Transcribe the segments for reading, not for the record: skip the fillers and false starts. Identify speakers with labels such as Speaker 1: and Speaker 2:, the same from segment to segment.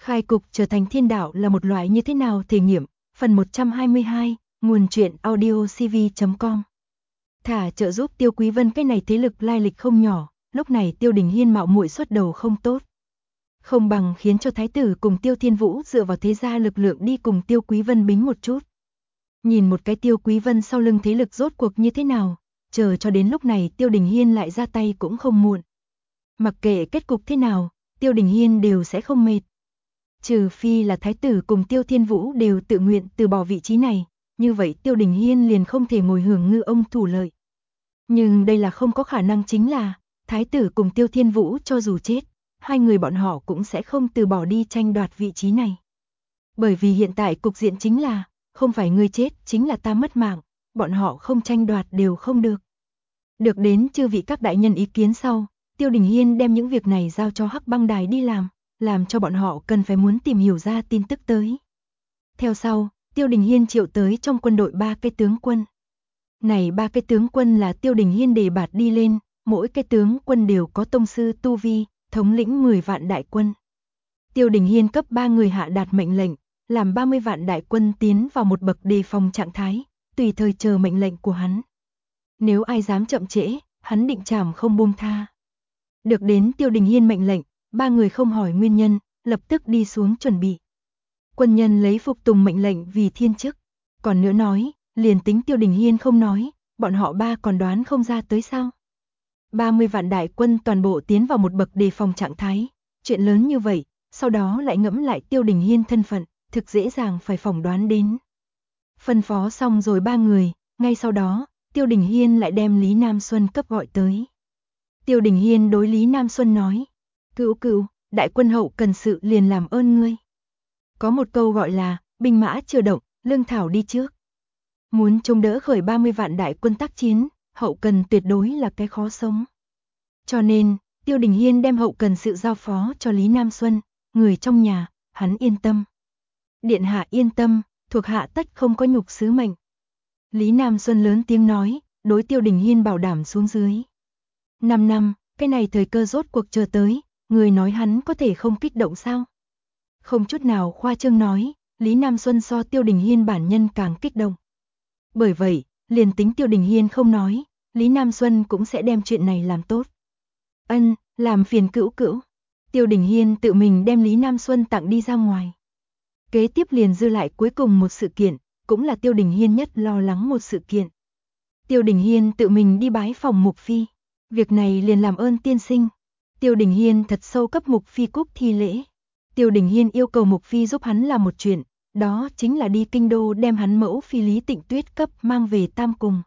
Speaker 1: Khai cục trở thành thiên đạo là một loại như thế nào thể nghiệm, phần 122, nguồn truyện audio cv.com. Thả trợ giúp Tiêu Quý Vân cái này thế lực lai lịch không nhỏ, lúc này Tiêu Đình Hiên mạo muội xuất đầu không tốt. Không bằng khiến cho thái tử cùng Tiêu Thiên Vũ dựa vào thế gia lực lượng đi cùng Tiêu Quý Vân bính một chút. Nhìn một cái Tiêu Quý Vân sau lưng thế lực rốt cuộc như thế nào, chờ cho đến lúc này Tiêu Đình Hiên lại ra tay cũng không muộn. Mặc kệ kết cục thế nào, Tiêu Đình Hiên đều sẽ không mệt. Trừ phi là thái tử cùng Tiêu Thiên Vũ đều tự nguyện từ bỏ vị trí này, như vậy Tiêu Đình Hiên liền không thể ngồi hưởng ngư ông thủ lợi. Nhưng đây là không có khả năng, chính là thái tử cùng Tiêu Thiên Vũ cho dù chết, hai người bọn họ cũng sẽ không từ bỏ đi tranh đoạt vị trí này. Bởi vì hiện tại cục diện chính là, không phải ngươi chết chính là ta mất mạng, bọn họ không tranh đoạt đều không được. Được đến chư vị các đại nhân ý kiến sau, Tiêu Đình Hiên đem những việc này giao cho Hắc Băng Đài đi làm cho bọn họ cần phải muốn tìm hiểu ra tin tức tới. Theo sau, Tiêu Đình Hiên triệu tới trong quân đội 3 cái tướng quân. Này 3 cái tướng quân là Tiêu Đình Hiên đề bạt đi lên, mỗi cái tướng quân đều có tông sư tu vi, thống lĩnh 10 vạn đại quân. Tiêu Đình Hiên cấp 3 người hạ đạt mệnh lệnh, làm 30 vạn đại quân tiến vào một bậc đề phòng trạng thái, tùy thời chờ mệnh lệnh của hắn. Nếu ai dám chậm trễ, hắn định trảm không buông tha. Được đến Tiêu Đình Hiên mệnh lệnh, 3 người không hỏi nguyên nhân, lập tức đi xuống chuẩn bị. Quân nhân lấy phục tùng mệnh lệnh vì thiên chức. Còn nữa nói, liền tính Tiêu Đình Hiên không nói, bọn họ 3 còn đoán không ra tới sao. 30 vạn đại quân toàn bộ tiến vào một bậc đề phòng trạng thái, chuyện lớn như vậy, sau đó lại ngẫm lại Tiêu Đình Hiên thân phận, thực dễ dàng phải phỏng đoán đến. Phân phó xong rồi 3 người, ngay sau đó, Tiêu Đình Hiên lại đem Lý Nam Xuân cấp gọi tới. Tiêu Đình Hiên đối Lý Nam Xuân nói, cữu, đại quân hậu cần sự liền làm ơn ngươi. Có một câu gọi là, binh mã chưa động, lương thảo đi trước. Muốn chống đỡ khởi 30 vạn đại quân tác chiến, hậu cần tuyệt đối là cái khó sống. Cho nên, Tiêu Đình Hiên đem hậu cần sự giao phó cho Lý Nam Xuân, người trong nhà, hắn yên tâm. Điện hạ yên tâm, thuộc hạ tất không có nhục sứ mệnh. Lý Nam Xuân lớn tiếng nói, đối Tiêu Đình Hiên bảo đảm xuống dưới. 5 năm, cái này thời cơ rốt cuộc chờ tới, người nói hắn có thể không kích động sao? Không chút nào khoa trương nói, Lý Nam Xuân so Tiêu Đình Hiên bản nhân càng kích động. Bởi vậy, liền tính Tiêu Đình Hiên không nói, Lý Nam Xuân cũng sẽ đem chuyện này làm tốt. Ân, làm phiền cữu. Tiêu Đình Hiên tự mình đem Lý Nam Xuân tặng đi ra ngoài. Kế tiếp liền dư lại cuối cùng một sự kiện, cũng là Tiêu Đình Hiên nhất lo lắng một sự kiện. Tiêu Đình Hiên tự mình đi bái phòng Mục Phi. Việc này liền làm ơn tiên sinh. Tiêu Đình Hiên thật sâu cấp Mục Phi cúp thi lễ. Tiêu Đình Hiên yêu cầu Mục Phi giúp hắn làm một chuyện, đó chính là đi kinh đô đem hắn mẫu phi Lý Tịnh Tuyết cấp mang về Tam Cung.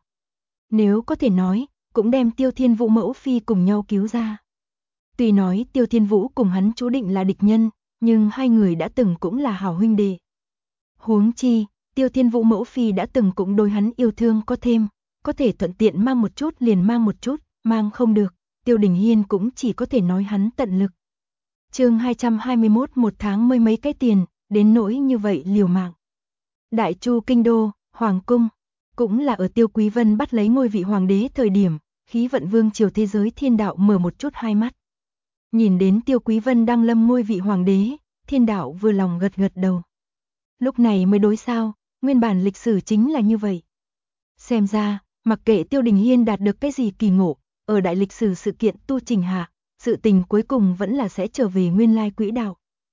Speaker 1: Nếu có thể nói, cũng đem Tiêu Thiên Vũ mẫu phi cùng nhau cứu ra. Tuy nói Tiêu Thiên Vũ cùng hắn chú định là địch nhân, nhưng hai người đã từng cũng là hảo huynh đệ. Huống chi, Tiêu Thiên Vũ mẫu phi đã từng cũng đối hắn yêu thương có thêm, có thể thuận tiện mang một chút liền mang một chút, mang không được, Tiêu Đình Hiên cũng chỉ có thể nói hắn tận lực. Chương 221 một tháng mấy cái tiền, đến nỗi như vậy liều mạng. Đại Chu kinh đô, hoàng cung, cũng là ở Tiêu Quý Vân bắt lấy ngôi vị hoàng đế thời điểm, khí vận vương triều thế giới thiên đạo mở một chút hai mắt. Nhìn đến Tiêu Quý Vân đang lâm ngôi vị hoàng đế, thiên đạo vừa lòng gật đầu. Lúc này mới đối sao, nguyên bản lịch sử chính là như vậy. Xem ra, mặc kệ Tiêu Đình Hiên đạt được cái gì kỳ ngộ, ở đại lịch sử sự kiện tu trình hạ, sự tình cuối cùng vẫn là sẽ trở về nguyên lai quỹ đạo.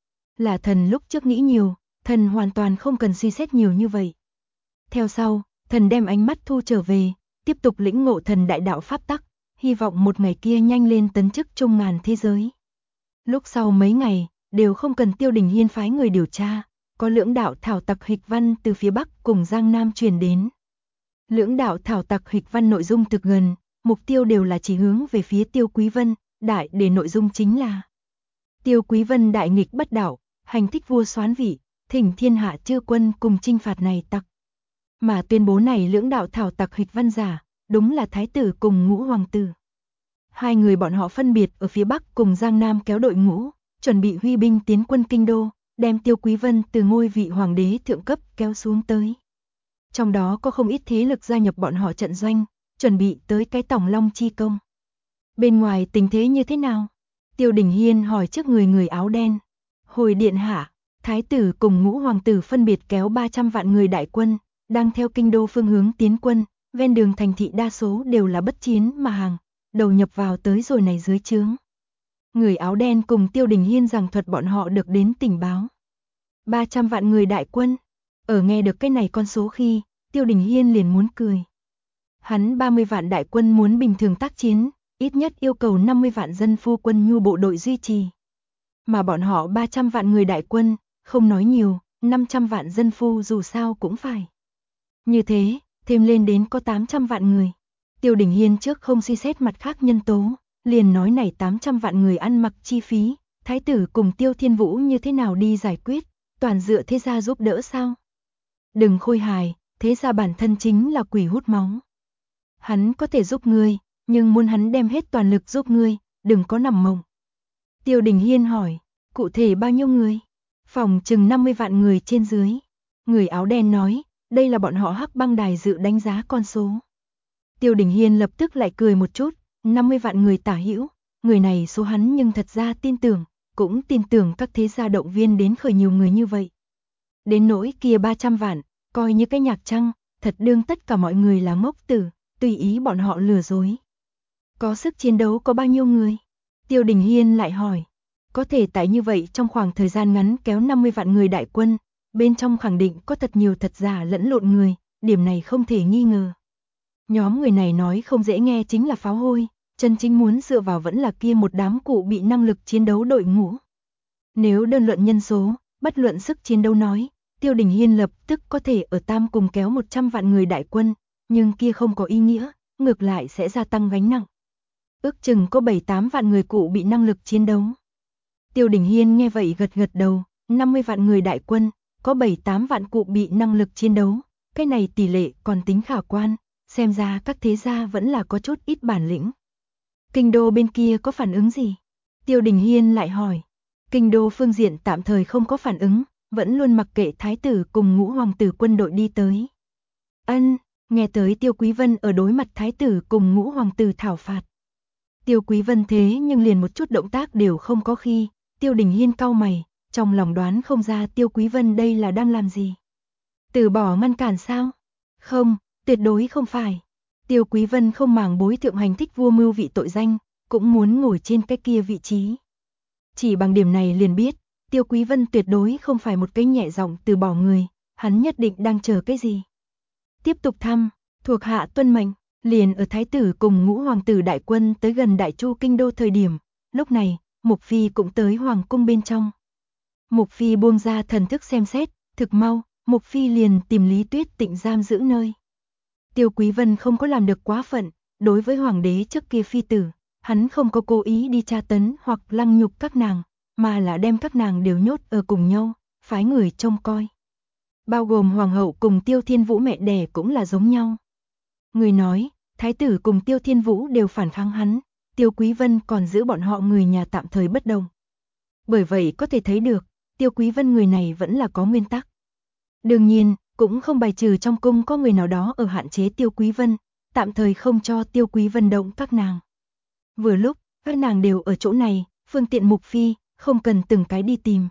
Speaker 1: Là thần lúc trước nghĩ nhiều, thần hoàn toàn không cần suy xét nhiều như vậy. Theo sau, thần đem ánh mắt thu trở về, tiếp tục lĩnh ngộ thần đại đạo pháp tắc, hy vọng một ngày kia nhanh lên tấn chức trung ngàn thế giới. Lúc sau mấy ngày, đều không cần Tiêu Đình Hiên phái người điều tra, có lưỡng đạo thảo tặc hịch văn từ phía Bắc cùng Giang Nam truyền đến. Lưỡng đạo thảo tặc hịch văn nội dung thực gần, mục tiêu đều là chỉ hướng về phía Tiêu Quý Vân, đại để nội dung chính là Tiêu Quý Vân đại nghịch bất đạo, hành thích vua soán vị, thỉnh thiên hạ chư quân cùng chinh phạt này tặc. Mà tuyên bố này lưỡng đạo thảo tặc hịch văn giả, đúng là thái tử cùng Ngũ hoàng tử. Hai người bọn họ phân biệt ở phía Bắc cùng Giang Nam kéo đội ngũ, chuẩn bị huy binh tiến quân kinh đô, đem Tiêu Quý Vân từ ngôi vị hoàng đế thượng cấp kéo xuống tới. Trong đó có không ít thế lực gia nhập bọn họ trận doanh, chuẩn bị tới cái Tòng Long chi công. Bên ngoài tình thế như thế nào? Tiêu Đình Hiên hỏi trước người áo đen. Hồi điện hạ, Thái tử cùng ngũ hoàng tử phân biệt kéo 300 vạn người đại quân, đang theo kinh đô phương hướng tiến quân, ven đường thành thị đa số đều là bất chiến mà hàng, đầu nhập vào tới rồi này dưới trướng. Người áo đen cùng Tiêu Đình Hiên giảng thuật bọn họ được đến tình báo. 300 vạn người đại quân, ở nghe được cái này con số khi, Tiêu Đình Hiên liền muốn cười. Hắn 30 vạn đại quân muốn bình thường tác chiến, ít nhất yêu cầu 50 vạn dân phu quân nhu bộ đội duy trì. Mà bọn họ 300 vạn người đại quân, không nói nhiều, 500 vạn dân phu dù sao cũng phải. Như thế, thêm lên đến có 800 vạn người. Tiêu Đình Hiên trước không suy xét mặt khác nhân tố, liền nói này 800 vạn người ăn mặc chi phí, thái tử cùng Tiêu Thiên Vũ như thế nào đi giải quyết, toàn dựa thế gia giúp đỡ sao? Đừng khôi hài, thế gia bản thân chính là quỷ hút máu. Hắn có thể giúp ngươi, nhưng muốn hắn đem hết toàn lực giúp ngươi, đừng có nằm mộng. Tiêu Đình Hiên hỏi, cụ thể bao nhiêu người? Phòng chừng 50 vạn người trên dưới. Người áo đen nói, đây là bọn họ Hắc Băng Đài dự đánh giá con số. Tiêu Đình Hiên lập tức lại cười một chút, 50 vạn người tả hữu, người này số hắn nhưng thật ra tin tưởng, cũng tin tưởng các thế gia động viên đến khởi nhiều người như vậy. Đến nỗi kia 300 vạn, coi như cái nhạc trăng, thật đương tất cả mọi người là ngốc tử, tùy ý bọn họ lừa dối. Có sức chiến đấu có bao nhiêu người? Tiêu Đình Hiên lại hỏi. Có thể tại như vậy trong khoảng thời gian ngắn kéo 50 vạn người đại quân, bên trong khẳng định có thật nhiều thật giả lẫn lộn người, điểm này không thể nghi ngờ. Nhóm người này nói không dễ nghe chính là pháo hôi, chân chính muốn dựa vào vẫn là kia một đám cụ bị năng lực chiến đấu đội ngũ. Nếu đơn luận nhân số, bất luận sức chiến đấu nói, Tiêu Đình Hiên lập tức có thể ở Tam cùng kéo 100 vạn người đại quân, nhưng kia không có ý nghĩa, ngược lại sẽ gia tăng gánh nặng. Ước chừng có 7-8 vạn người cụ bị năng lực chiến đấu. Tiêu Đình Hiên nghe vậy gật gật đầu, 50 vạn người đại quân, có 7-8 vạn cụ bị năng lực chiến đấu, cái này tỷ lệ còn tính khả quan, xem ra các thế gia vẫn là có chút ít bản lĩnh. Kinh đô bên kia có phản ứng gì? Tiêu Đình Hiên lại hỏi. Kinh đô phương diện tạm thời không có phản ứng, vẫn luôn mặc kệ thái tử cùng ngũ hoàng tử quân đội đi tới. Nghe tới Tiêu Quý Vân ở đối mặt thái tử cùng ngũ hoàng tử thảo phạt. Tiêu Quý Vân thế nhưng liền một chút động tác đều không có khi, Tiêu Đình Hiên cau mày, trong lòng đoán không ra Tiêu Quý Vân đây là đang làm gì. Từ bỏ ngăn cản sao? Không, tuyệt đối không phải. Tiêu Quý Vân không màng bối thượng hành thích vua mưu vị tội danh, cũng muốn ngồi trên cái kia vị trí. Chỉ bằng điểm này liền biết, Tiêu Quý Vân tuyệt đối không phải một cái nhẹ giọng từ bỏ người, hắn nhất định đang chờ cái gì. Tiếp tục thăm, thuộc hạ tuân mệnh, liền ở thái tử cùng ngũ hoàng tử đại quân tới gần Đại Chu kinh đô thời điểm, lúc này, Mục Phi cũng tới hoàng cung bên trong. Mục Phi buông ra thần thức xem xét, thực mau, Mục Phi liền tìm Lý Tuyết Tịnh giam giữ nơi. Tiêu Quý Vân không có làm được quá phận, đối với hoàng đế trước kia phi tử, hắn không có cố ý đi tra tấn hoặc lăng nhục các nàng, mà là đem các nàng đều nhốt ở cùng nhau, phái người trông coi. Bao gồm hoàng hậu cùng Tiêu Thiên Vũ mẹ đẻ cũng là giống nhau. Người nói, thái tử cùng Tiêu Thiên Vũ đều phản kháng hắn, Tiêu Quý Vân còn giữ bọn họ người nhà tạm thời bất động. Bởi vậy có thể thấy được, Tiêu Quý Vân người này vẫn là có nguyên tắc. Đương nhiên, cũng không bài trừ trong cung có người nào đó ở hạn chế Tiêu Quý Vân, tạm thời không cho Tiêu Quý Vân động các nàng. Vừa lúc, các nàng đều ở chỗ này, phương tiện Mục Phi, không cần từng cái đi tìm.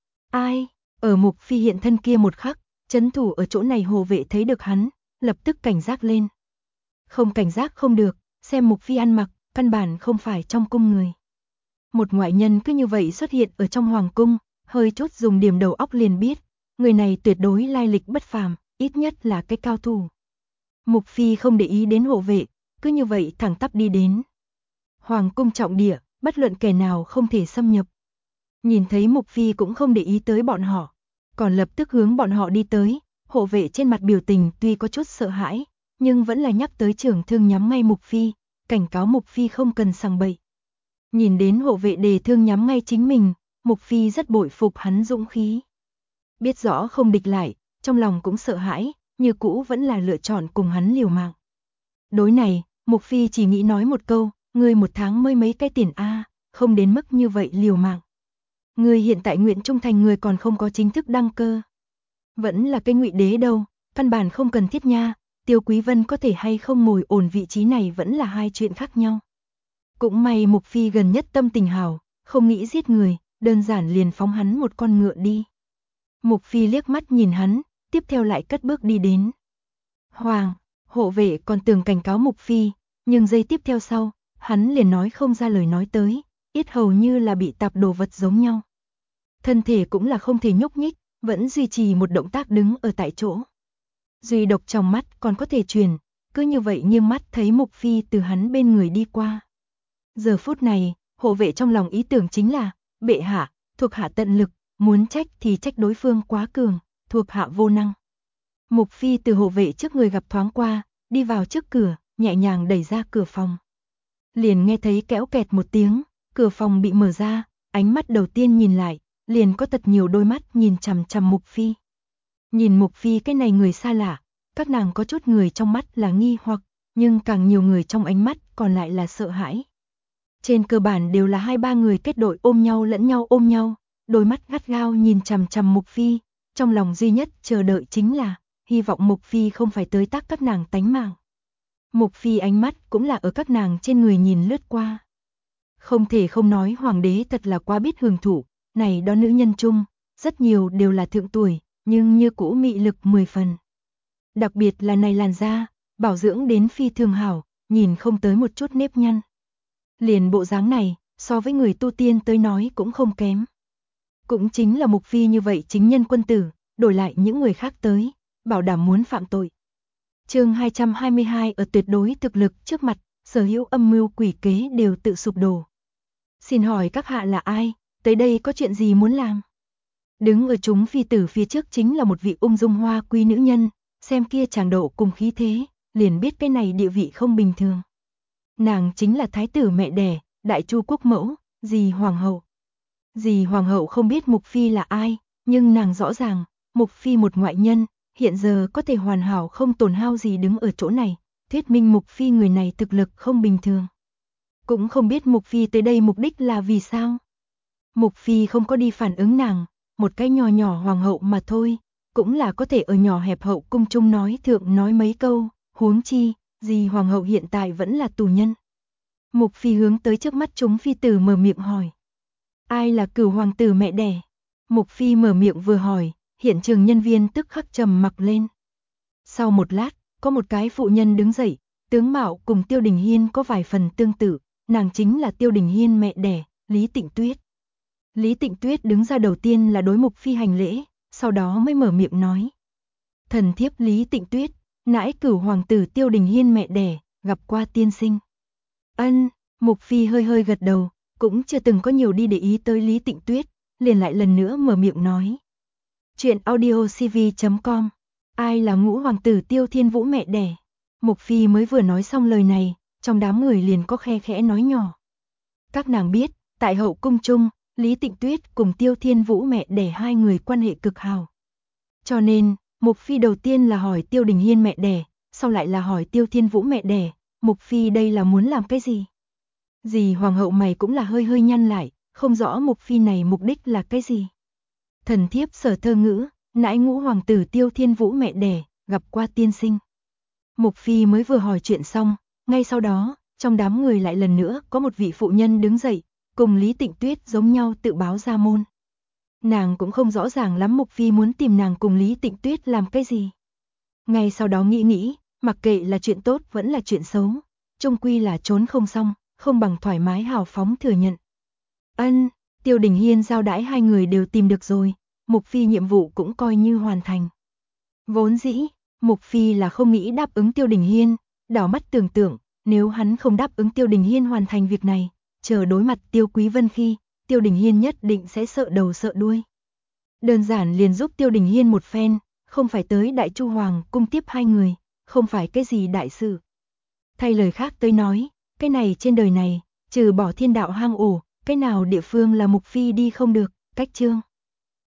Speaker 1: Ai? Ở Mục Phi hiện thân kia một khắc, trấn thủ ở chỗ này hộ vệ thấy được hắn, lập tức cảnh giác lên. Không cảnh giác không được, xem Mục Phi ăn mặc, căn bản không phải trong cung người. Một ngoại nhân cứ như vậy xuất hiện ở trong hoàng cung, hơi chút dùng điểm đầu óc liền biết, người này tuyệt đối lai lịch bất phàm, ít nhất là cái cao thủ. Mục Phi không để ý đến hộ vệ, cứ như vậy thẳng tắp đi đến. Hoàng cung trọng địa, bất luận kẻ nào không thể xâm nhập. Nhìn thấy Mục Phi cũng không để ý tới bọn họ, còn lập tức hướng bọn họ đi tới, hộ vệ trên mặt biểu tình tuy có chút sợ hãi, nhưng vẫn là nhắc tới trưởng thương nhắm ngay Mục Phi, cảnh cáo Mục Phi không cần sằng bậy. Nhìn đến hộ vệ đề thương nhắm ngay chính mình, Mục Phi rất bội phục hắn dũng khí. Biết rõ không địch lại, trong lòng cũng sợ hãi, như cũ vẫn là lựa chọn cùng hắn liều mạng. Đối này, Mục Phi chỉ nghĩ nói một câu, ngươi một tháng mới mấy cái tiền a, không đến mức như vậy liều mạng. Ngươi hiện tại nguyện trung thành người còn không có chính thức đăng cơ. Vẫn là cái ngụy đế đâu, căn bản không cần thiết nha, Tiêu Quý Vân có thể hay không ngồi ổn vị trí này vẫn là hai chuyện khác nhau. Cũng may Mục Phi gần nhất tâm tình hào, không nghĩ giết người, đơn giản liền phóng hắn một con ngựa đi. Mục Phi liếc mắt nhìn hắn, tiếp theo lại cất bước đi đến. Hoàng, hộ vệ còn tưởng cảnh cáo Mục Phi, nhưng giây tiếp theo sau, hắn liền nói không ra lời nói tới, yết hầu như là bị tạp đồ vật giống nhau. Thân thể cũng là không thể nhúc nhích, vẫn duy trì một động tác đứng ở tại chỗ. Duy độc trong mắt còn có thể truyền, cứ như vậy nghiêng mắt thấy Mục Phi từ hắn bên người đi qua. Giờ phút này, hộ vệ trong lòng ý tưởng chính là, bệ hạ, thuộc hạ tận lực, muốn trách thì trách đối phương quá cường, thuộc hạ vô năng. Mục Phi từ hộ vệ trước người gặp thoáng qua, đi vào trước cửa, nhẹ nhàng đẩy ra cửa phòng. Liền nghe thấy kéo kẹt một tiếng, cửa phòng bị mở ra, ánh mắt đầu tiên nhìn lại, liền có thật nhiều đôi mắt nhìn chằm chằm Mục Phi. Nhìn Mục Phi cái này người xa lạ, các nàng có chút người trong mắt là nghi hoặc, nhưng càng nhiều người trong ánh mắt còn lại là sợ hãi. Trên cơ bản đều là 2-3 người kết đội ôm nhau lẫn nhau ôm nhau, đôi mắt gắt gao nhìn chằm chằm Mục Phi, trong lòng duy nhất chờ đợi chính là, hy vọng Mục Phi không phải tới tác các nàng tánh mạng. Mục Phi ánh mắt cũng là ở các nàng trên người nhìn lướt qua. Không thể không nói hoàng đế thật là quá biết hưởng thụ, này đó nữ nhân chung, rất nhiều đều là thượng tuổi, nhưng như cũ mị lực 10 phần. Đặc biệt là này làn da, bảo dưỡng đến phi thường hảo, nhìn không tới một chút nếp nhăn. Liền bộ dáng này, so với người tu tiên tới nói cũng không kém. Cũng chính là Mục Phi như vậy chính nhân quân tử, đổi lại những người khác tới, bảo đảm muốn phạm tội. Chương 222 ở tuyệt đối thực lực trước mặt, sở hữu âm mưu quỷ kế đều tự sụp đổ. Xin hỏi các hạ là ai, tới đây có chuyện gì muốn làm? Đứng ở chúng phi tử phía trước chính là một vị ung dung hoa quý nữ nhân, xem kia tràng độ cùng khí thế, liền biết cái này địa vị không bình thường. Nàng chính là thái tử mẹ đẻ, đại chu quốc mẫu, dì hoàng hậu. Dì hoàng hậu không biết Mục Phi là ai, nhưng nàng rõ ràng, Mục Phi một ngoại nhân, hiện giờ có thể hoàn hảo không tổn hao gì đứng ở chỗ này, thuyết minh Mục Phi người này thực lực không bình thường. Cũng không biết Mục Phi tới đây mục đích là vì sao. Mục Phi không có đi phản ứng nàng, một cái nhỏ nhỏ hoàng hậu mà thôi, cũng là có thể ở nhỏ hẹp hậu cung chung nói thượng nói mấy câu, huống chi, dì hoàng hậu hiện tại vẫn là tù nhân. Mục Phi hướng tới trước mắt chúng phi tử mở miệng hỏi. Ai là Cửu hoàng tử mẹ đẻ? Mục Phi mở miệng vừa hỏi, hiện trường nhân viên tức khắc trầm mặc lên. Sau một lát, có một cái phụ nhân đứng dậy, tướng mạo cùng Tiêu Đình Hiên có vài phần tương tự, nàng chính là Tiêu Đình Hiên mẹ đẻ, Lý Tịnh Tuyết. Lý Tịnh Tuyết đứng ra đầu tiên là đối Mục Phi hành lễ, sau đó mới mở miệng nói. Thần thiếp Lý Tịnh Tuyết, nãi Cửu hoàng tử Tiêu Đình Hiên mẹ đẻ, gặp qua tiên sinh. Ân, Mục Phi hơi hơi gật đầu, cũng chưa từng có nhiều đi để ý tới Lý Tịnh Tuyết, liền lại lần nữa mở miệng nói. Chuyện audiocv.com. Ai là ngũ hoàng tử Tiêu Thiên Vũ mẹ đẻ? Mục Phi mới vừa nói xong lời này, trong đám người liền có khe khẽ nói nhỏ. Các nàng biết, tại hậu cung chung, Lý Tịnh Tuyết cùng Tiêu Thiên Vũ mẹ đẻ hai người quan hệ cực hảo. Cho nên, Mục Phi đầu tiên là hỏi Tiêu Đình Hiên mẹ đẻ, sau lại là hỏi Tiêu Thiên Vũ mẹ đẻ, Mục Phi đây là muốn làm cái gì? Dì hoàng hậu mày cũng là hơi hơi nhăn lại, không rõ Mục Phi này mục đích là cái gì. Thần thiếp Sở Thơ Ngữ, nãi ngũ hoàng tử Tiêu Thiên Vũ mẹ đẻ, gặp qua tiên sinh. Mục Phi mới vừa hỏi chuyện xong, ngay sau đó, trong đám người lại lần nữa có một vị phụ nhân đứng dậy, cùng Lý Tịnh Tuyết giống nhau tự báo ra môn. Nàng cũng không rõ ràng lắm Mục Phi muốn tìm nàng cùng Lý Tịnh Tuyết làm cái gì. Ngay sau đó nghĩ, mặc kệ là chuyện tốt vẫn là chuyện xấu, chung quy là trốn không xong, không bằng thoải mái hào phóng thừa nhận. Ân, Tiêu Đình Hiên giao đãi hai người đều tìm được rồi, Mục Phi nhiệm vụ cũng coi như hoàn thành. Vốn dĩ, Mục Phi là không nghĩ đáp ứng Tiêu Đình Hiên, đảo mắt tưởng tượng, nếu hắn không đáp ứng Tiêu Đình Hiên hoàn thành việc này, chờ đối mặt Tiêu Quý Vân khi, Tiêu Đình Hiên nhất định sẽ sợ đầu sợ đuôi. Đơn giản liền giúp Tiêu Đình Hiên một phen, không phải tới Đại Chu Hoàng cung tiếp hai người, không phải cái gì đại sự. Thay lời khác tới nói, cái này trên đời này, trừ bỏ thiên đạo hang ổ, cái nào địa phương là Mục Phi đi không được, cách chương.